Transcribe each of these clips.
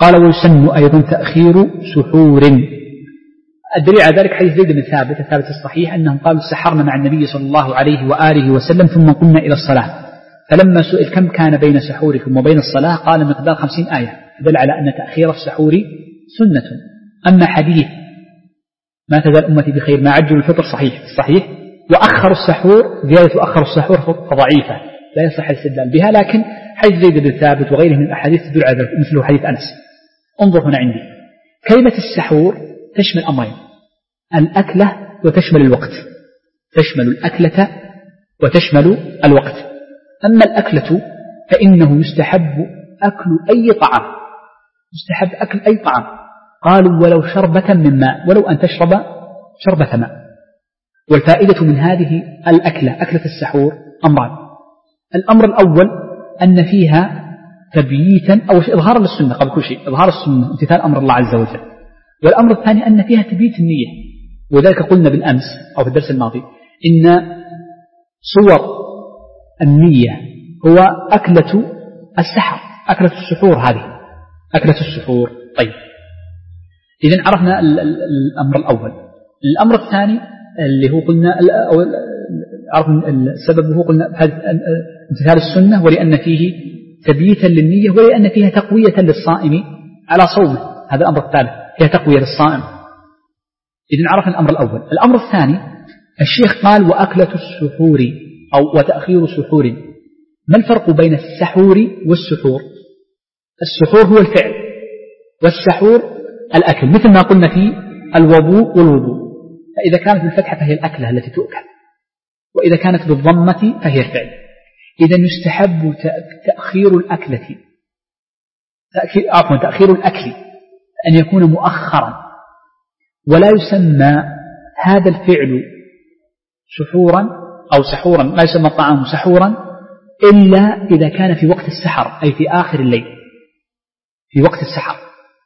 قال ويسن أيضا تأخير سحور. الدليل على ذلك حديث زيد بن ثابت الثابت الصحيح أنهم قالوا سحرنا مع النبي صلى الله عليه وآله وسلم ثم قمنا إلى الصلاة، فلما سئل كم كان بين سحوركم وبين الصلاة قال مقدار 50 آية، دل على أن تأخير السحور سنة. أما حديث ما تزال أمتي بخير ما عجل الفطر صحيح، وأخر السحور زيادة أخر السحور فضعيفة لا يصح الاستدلال بها، لكن حديث زيد بن ثابت وغيره من الأحاديث تدل على ذلك، مثل حديث أنس. انظر هنا عندي كلمة السحور تشمل أمرين، الأكلة وتشمل الوقت، تشمل الأكلة وتشمل الوقت. أما الأكلة فإنه يستحب أكل أي طعام، يستحب أكل أي طعام، قالوا ولو شربة من ماء، ولو أن تشرب شربة ماء. والفائدة من هذه الأكلة أكلة السحور أمران، الأمر الأول أن فيها تبييتا أو إظهار للسنة قبل كل شيء، إظهار السنة امتثال أمر الله عز وجل. والأمر الثاني أن فيها تبييت النية، وذلك قلنا بالأمس أو في الدرس الماضي إن صور النية هو أكلة السحر، أكلة السحور، هذه أكلة السحور. طيب إذن عرفنا الأمر الأول. الأمر الثاني اللي هو قلنا عرفنا السبب هو قلنا امتثال السنة، ولأن فيه تبييتا للنية، ولأن فيها تقوية للصائم على صومه، هذا الأمر الثالث فيها تقوية للصائم. إذن عرفنا الأمر الأول. الأمر الثاني الشيخ قال وأكلة السحور أو وتأخير سحور. ما الفرق بين السحور والسحور؟ السحور هو الفعل والسحور الأكل، مثل ما قلنا في الوضوء والوضوء، فإذا كانت بالفتحة فهي الأكلة التي تؤكل، وإذا كانت بالضمة فهي الفعل. إذن يستحب تأخير الأكلة تأخير الأكل أن يكون مؤخرا، ولا يسمى هذا الفعل سحورا أو سحورا، لا يسمى الطعام سحورا إلا إذا كان في وقت السحر، أي في آخر الليل في وقت السحر.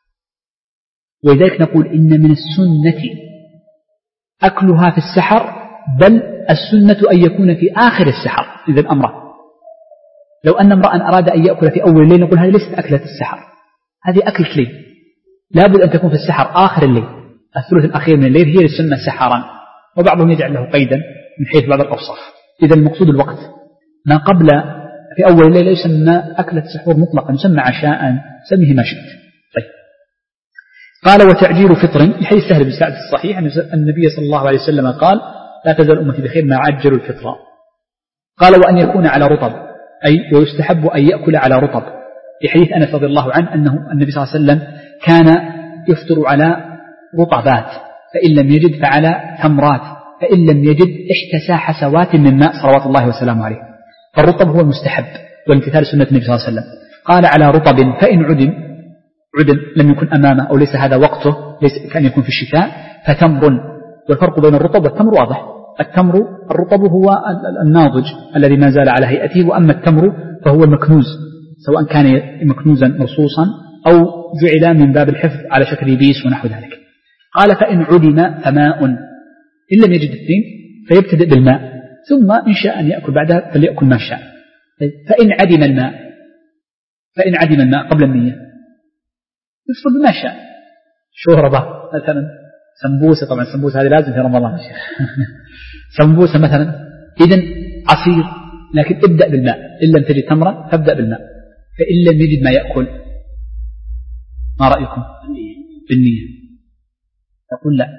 ولذلك نقول إن من السنة أكلها في السحر، بل السنة أن يكون في آخر السحر. إذن أمره لو أن امرأ أراد أن يأكل في أول الليل نقول هذه ليست أكلة السحر، هذه أكلة ليل، لابد أن تكون في السحر آخر الليل، الثلث الأخير من الليل هي السنة سحرا، وبعضهم يجعل له قيدا من حيث بعض الأوصاف. إذا المقصود الوقت، ما قبل في أول الليل يسمى أكلة سحور مطلقا، يسمى عشاء، سميه ما شئت. طيب قال وتعجيل فطر، الحديث سهل بن سعد الصحيح أن النبي صلى الله عليه وسلم قال لا تزال أمتي بخير ما عجلوا الفطر. قال وأن يكون على رطب، أي ويستحب أن يأكل على رطب، في حديث أنس رضي الله عنه أنه النبي صلى الله عليه وسلم كان يفطر على رطبات، فإن لم يجد فعلى تمرات، فإن لم يجد احتسى حسوات من ماء صلوات الله وسلامه عليه. فالرطب هو المستحب والامتثال سنة النبي صلى الله عليه وسلم. قال على رطب، فإن عدم لم يكن أمامه أو ليس هذا وقته، ليس كان يكون في الشتاء، فتمر. والفرق بين الرطب والتمر واضح، الرطب هو الناضج الذي ما زال على هيئته، وأما التمر فهو المكنوز، سواء كان مكنوزا مرصوصا أو جعل من باب الحفظ على شكل بيس ونحو ذلك. قال فإن عدم فماء، إن لم يجد اثنين فيبتدئ بالماء، ثم إن شاء أن يأكل بعدها فليأكل ما شاء. فإن عدم الماء قبل النية يفطر بما شاء، شوربة مثلا، سمبوسة، طبعا السمبوسة هذه لازم في رمضان يا شيخ سمبوسة مثلا. إذن عصير، لكن ابدأ بالماء، إن لم تجد تمرا فابدأ بالماء، فإن لم يجد ما يأكل ما رأيكم بالنية؟ يقول لا،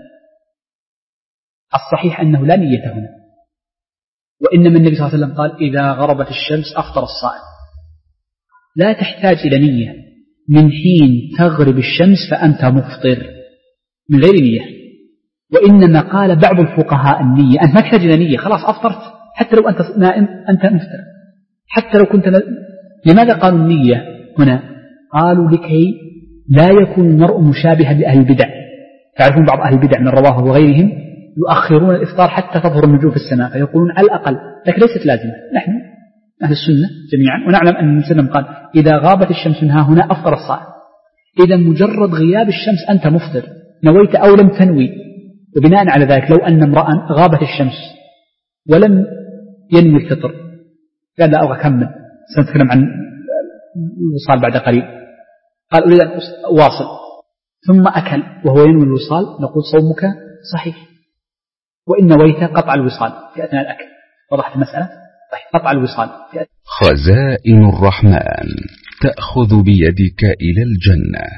الصحيح أنه لا نية هنا، وإنما النبي صلى الله عليه وسلم قال إذا غربت الشمس أفطر الصائم، لا تحتاج إلى نية، من حين تغرب الشمس فأنت مفطر من غير نية. وإنما قال بعض الفقهاء النية، أنت ما تحتاج إلى نية، خلاص أفطرت، حتى لو أنت نائم أنت مفطر، حتى لو كنت لماذا قالوا النية هنا؟ قالوا لكي لا يكون المرء مشابها لأهل البدع. تعرفون بعض أهل البدع من الروافض وغيرهم يؤخرون الإفطار حتى تظهر النجوم في السماء، فيقولون على الأقل، لكن ليست لازمة. نحن أهل السنة جميعا ونعلم أن النبي صلى الله عليه وسلم قال إذا غابت الشمس من ها هنا أفطر الصائم. إذا مجرد غياب الشمس أنت مفطر، نويت أو لم تنوي. وبناء على ذلك لو أن امرأ غابت الشمس ولم ينوي الفطر قال لا أبغى أكمل، سنتكلم عن الوصال بعد قليل، قال أريد أن أواصل ثم أكل وهو ينوي الوصال، نقول صومك صحيح، وإن نويت قطع الوصال في أثناء الأكل. وضحت المسألة؟ طيب، قطع الوصال في خزائن الرحمن تأخذ بيدك إلى الجنة.